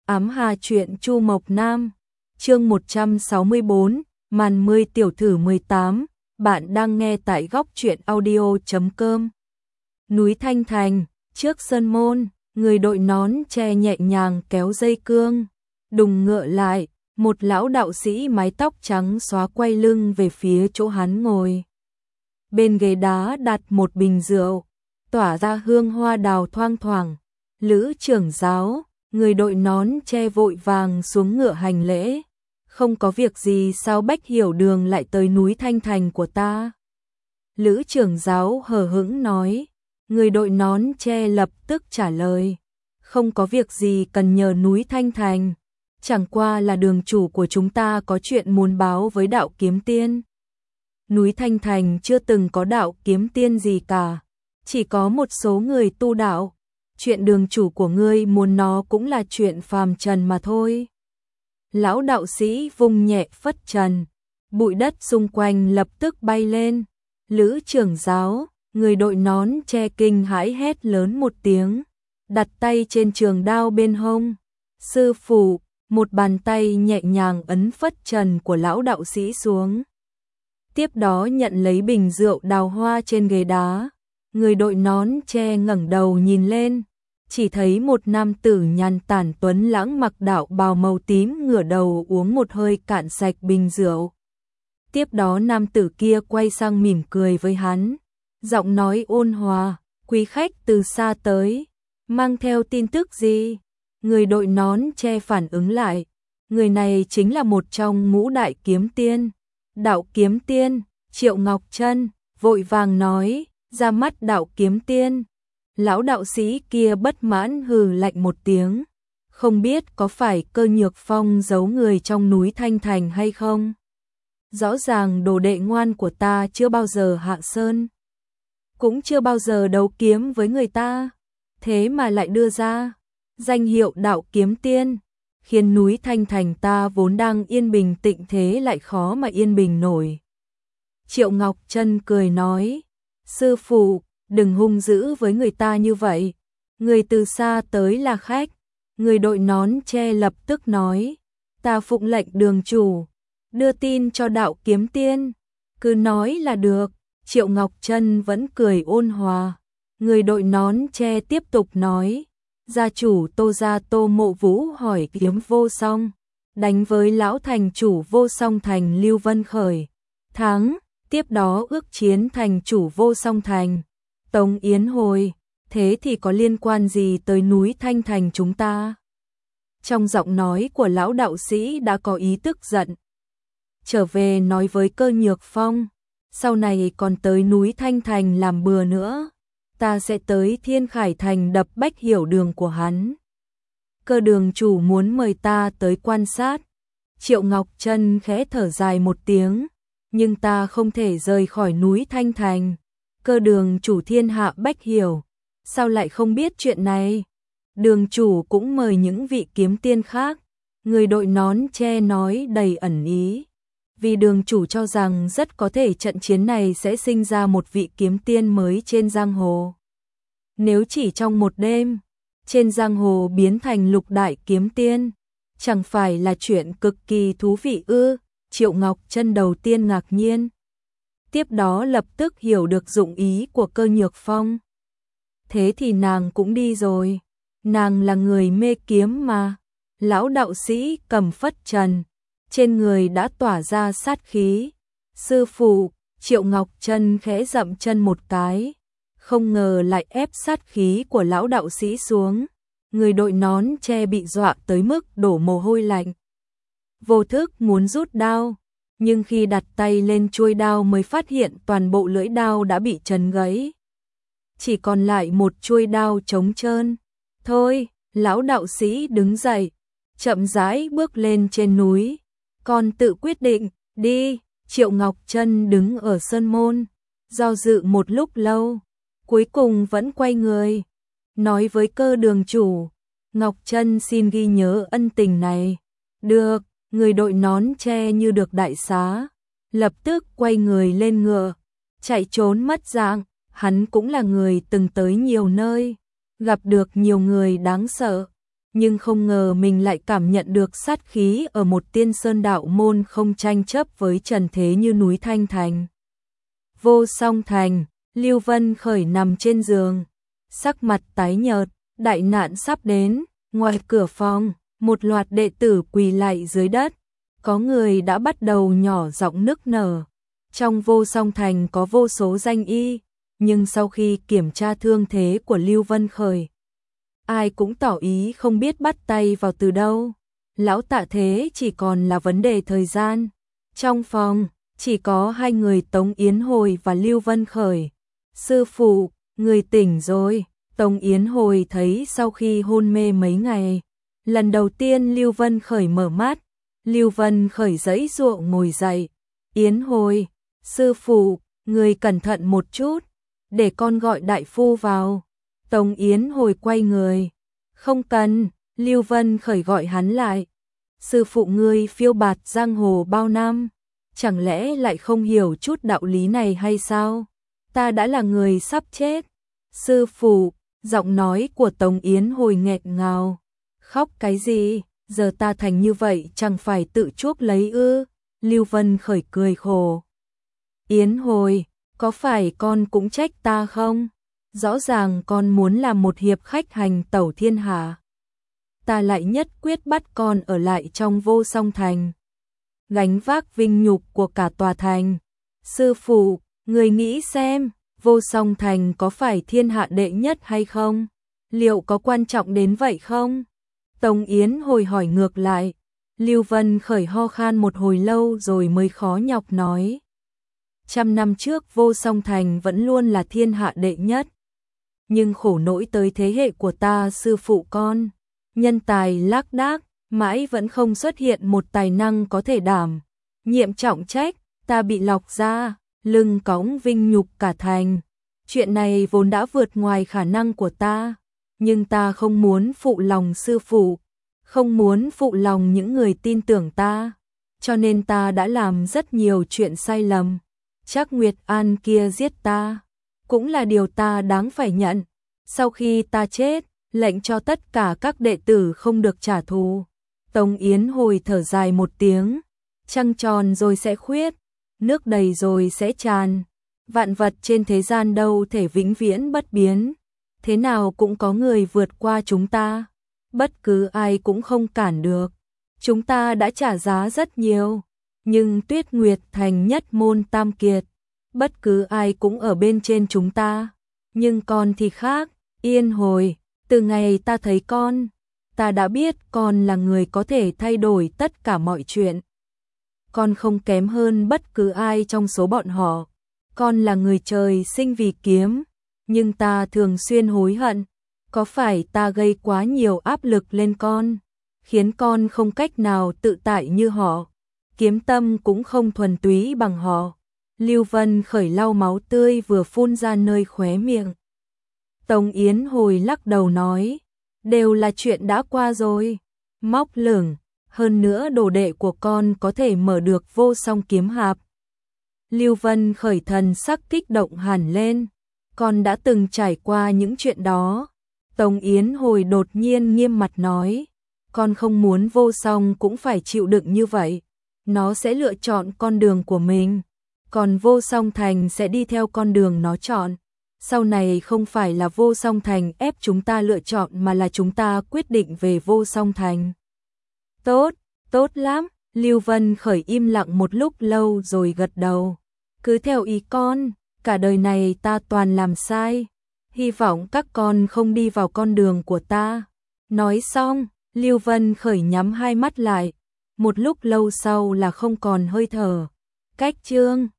Ám Hà truyện Chu Mộc Nam, chương 164, màn 10 tiểu thử 18, bạn đang nghe tại góc truyện audio.com. Núi Thanh Thành, trước sân môn, người đội nón che nhẹ nhàng kéo dây cương, đùng ngựa lại, một lão đạo sĩ mái tóc trắng xóa quay lưng về phía chỗ hắn ngồi. Bên ghế đá đặt một bình rượu, tỏa ra hương hoa đào thoang thoảng. Lữ trưởng giáo, người đội nón che vội vàng xuống ngựa hành lễ. Không có việc gì sao Bách Hiểu Đường lại tới núi Thanh Thành của ta? Lữ trưởng giáo hờ hững nói. Người đội nón che lập tức trả lời. Không có việc gì cần nhờ núi Thanh Thành. Chẳng qua là đường chủ của chúng ta có chuyện muốn báo với đạo kiếm tiên. Núi Thanh Thành chưa từng có đạo kiếm tiên gì cả. Chỉ có một số người tu đạo. Chuyện đường chủ của ngươi muốn nó cũng là chuyện phàm trần mà thôi. Lão đạo sĩ vung nhẹ phất trần, bụi đất xung quanh lập tức bay lên. Lữ trưởng giáo, người đội nón che kinh hãi hét lớn một tiếng, đặt tay trên trường đao bên hông. Sư phụ, một bàn tay nhẹ nhàng ấn phất trần của lão đạo sĩ xuống. Tiếp đó nhận lấy bình rượu đào hoa trên ghế đá. Người đội nón che ngẩng đầu nhìn lên, chỉ thấy một nam tử nhàn tản tuấn lãng mặc đạo bào màu tím ngửa đầu uống một hơi cạn sạch bình rượu. Tiếp đó nam tử kia quay sang mỉm cười với hắn, giọng nói ôn hòa, quý khách từ xa tới, mang theo tin tức gì? Người đội nón che phản ứng lại, người này chính là một trong ngũ đại kiếm tiên. Đạo kiếm tiên, Triệu Ngọc Trân, vội vàng nói, ra mắt đạo kiếm tiên. Lão đạo sĩ kia bất mãn hừ lạnh một tiếng, không biết có phải Cơ Nhược Phong giấu người trong núi Thanh Thành hay không? Rõ ràng đồ đệ ngoan của ta chưa bao giờ hạ sơn, cũng chưa bao giờ đấu kiếm với người ta, thế mà lại đưa ra danh hiệu đạo kiếm tiên, khiến núi Thanh Thành ta vốn đang yên bình tịnh thế lại khó mà yên bình nổi. Triệu Ngọc Trân cười nói, sư phụ, đừng hung dữ với người ta như vậy, người từ xa tới là khách. Người đội nón che lập tức nói, ta phụng lệnh đường chủ, đưa tin cho đạo kiếm tiên, cứ nói là được. Triệu Ngọc Trân vẫn cười ôn hòa. Người đội nón che tiếp tục nói, gia chủ Tô gia Tô Mộ Vũ hỏi kiếm vô song, đánh với lão thành chủ vô song thành Lưu Vân Khởi, thắng, tiếp đó ước chiến thành chủ vô song thành Tống Yến Hồi, thế thì có liên quan gì tới núi Thanh Thành chúng ta? Trong giọng nói của lão đạo sĩ đã có ý tức giận. Trở về nói với Cơ Nhược Phong, sau này còn tới núi Thanh Thành làm bừa nữa, ta sẽ tới Thiên Khải Thành đập Bách Hiểu Đường của hắn. Cơ đường chủ muốn mời ta tới quan sát. Triệu Ngọc Trân khẽ thở dài một tiếng, nhưng ta không thể rời khỏi núi Thanh Thành. Cơ đường chủ thiên hạ Bách Hiểu, sao lại không biết chuyện này? Đường chủ cũng mời những vị kiếm tiên khác. Người đội nón che nói đầy ẩn ý, vì đường chủ cho rằng rất có thể trận chiến này sẽ sinh ra một vị kiếm tiên mới trên giang hồ. Nếu chỉ trong một đêm, trên giang hồ biến thành lục đại kiếm tiên, chẳng phải là chuyện cực kỳ thú vị ư? Triệu Ngọc Trân đầu tiên ngạc nhiên, tiếp đó lập tức hiểu được dụng ý của Cơ Nhược Phong. Thế thì nàng cũng đi rồi, nàng là người mê kiếm mà. Lão đạo sĩ cầm phất trần, trên người đã tỏa ra sát khí. Sư phụ, Triệu Ngọc Trân khẽ dậm chân một cái, không ngờ lại ép sát khí của lão đạo sĩ xuống. Người đội nón che bị dọa tới mức đổ mồ hôi lạnh, vô thức muốn rút đao, nhưng khi đặt tay lên chuôi đao mới phát hiện toàn bộ lưỡi đao đã bị trần gãy, chỉ còn lại một chuôi đao trống trơn. Thôi, lão đạo sĩ đứng dậy, chậm rãi bước lên trên núi. Con tự quyết định, đi. Triệu Ngọc Trân đứng ở sân môn, do dự một lúc lâu, cuối cùng vẫn quay người, nói với Cơ đường chủ, Ngọc Trân xin ghi nhớ ân tình này. Được. Người đội nón che như được đại xá, lập tức quay người lên ngựa, chạy trốn mất dạng. Hắn cũng là người từng tới nhiều nơi, gặp được nhiều người đáng sợ, nhưng không ngờ mình lại cảm nhận được sát khí ở một tiên sơn đạo môn không tranh chấp với trần thế như núi Thanh Thành. Vô Song Thành, Lưu Vân Khởi nằm trên giường, sắc mặt tái nhợt, đại nạn sắp đến, ngoài cửa phòng, một loạt đệ tử quỳ lạy dưới đất, có người đã bắt đầu nhỏ giọng nức nở. Trong Vô Song Thành có vô số danh y, nhưng sau khi kiểm tra thương thế của Lưu Vân Khởi, ai cũng tỏ ý không biết bắt tay vào từ đâu. Lão tạ thế chỉ còn là vấn đề thời gian. Trong phòng, chỉ có hai người Tống Yến Hồi và Lưu Vân Khởi. Sư phụ, người tỉnh rồi. Tống Yến Hồi thấy sau khi hôn mê mấy ngày, lần đầu tiên Lưu Vân Khởi mở mắt. Lưu Vân Khởi giãy giụa ngồi dậy. Yến Hồi, sư phụ, người cẩn thận một chút, để con gọi đại phu vào. Tống Yến Hồi quay người. Không cần, Lưu Vân Khởi gọi hắn lại. Sư phụ ngươi phiêu bạt giang hồ bao năm, chẳng lẽ lại không hiểu chút đạo lý này hay sao? Ta đã là người sắp chết. Sư phụ, giọng nói của Tống Yến Hồi nghẹn ngào. Khóc cái gì, giờ ta thành như vậy chẳng phải tự chuốc lấy ư? Lưu Vân Khởi cười khổ. Yến Hồi, có phải con cũng trách ta không? Rõ ràng con muốn làm một hiệp khách hành tẩu thiên hạ. Ta lại nhất quyết bắt con ở lại trong Vô Song Thành, gánh vác vinh nhục của cả tòa thành. Sư phụ, người nghĩ xem, Vô Song Thành có phải thiên hạ đệ nhất hay không? Liệu có quan trọng đến vậy không? Tống Yến Hồi hỏi ngược lại. Lưu Vân Khởi ho khan một hồi lâu rồi mới khó nhọc nói. 100 năm trước Vô Song Thành vẫn luôn là thiên hạ đệ nhất. Nhưng khổ nỗi tới thế hệ của ta sư phụ con, nhân tài lác đác, mãi vẫn không xuất hiện một tài năng có thể đảm nhiệm trọng trách, ta bị lọc ra, lưng cõng vinh nhục cả thành. Chuyện này vốn đã vượt ngoài khả năng của ta, nhưng ta không muốn phụ lòng sư phụ, không muốn phụ lòng những người tin tưởng ta, cho nên ta đã làm rất nhiều chuyện sai lầm. Trác Nguyệt An kia giết ta, cũng là điều ta đáng phải nhận. Sau khi ta chết, lệnh cho tất cả các đệ tử không được trả thù. Tống Yến Hồi thở dài một tiếng. Trăng tròn rồi sẽ khuyết, nước đầy rồi sẽ tràn. Vạn vật trên thế gian đâu thể vĩnh viễn bất biến. Thế nào cũng có người vượt qua chúng ta. Bất cứ ai cũng không cản được. Chúng ta đã trả giá rất nhiều. Nhưng Tuyết Nguyệt Thành nhất môn tam kiệt, bất cứ ai cũng ở bên trên chúng ta. Nhưng con thì khác, Yên Hồi, từ ngày ta thấy con, ta đã biết con là người có thể thay đổi tất cả mọi chuyện. Con không kém hơn bất cứ ai trong số bọn họ. Con là người trời sinh vì kiếm, nhưng ta thường xuyên hối hận. Có phải ta gây quá nhiều áp lực lên con, khiến con không cách nào tự tại như họ? Kiếm tâm cũng không thuần túy bằng họ. Lưu Vân Khởi lau máu tươi vừa phun ra nơi khóe miệng. Tống Yến Hồi lắc đầu nói, đều là chuyện đã qua rồi. Móc lửng, hơn nữa đồ đệ của con có thể mở được Vô Song kiếm hạp. Lưu Vân Khởi thần sắc kích động hẳn lên, con đã từng trải qua những chuyện đó. Tống Yến Hồi đột nhiên nghiêm mặt nói, con không muốn Vô Song cũng phải chịu đựng như vậy. Nó sẽ lựa chọn con đường của mình, còn Vô Song Thành sẽ đi theo con đường nó chọn. Sau này không phải là Vô Song Thành ép chúng ta lựa chọn mà là chúng ta quyết định về Vô Song Thành. Tốt, tốt lắm. Lưu Vân Khởi im lặng một lúc lâu rồi gật đầu. Cứ theo ý con, cả đời này ta toàn làm sai. Hy vọng các con không đi vào con đường của ta. Nói xong, Lưu Vân Khởi nhắm hai mắt lại. Một lúc lâu sau là không còn hơi thở. Cách chương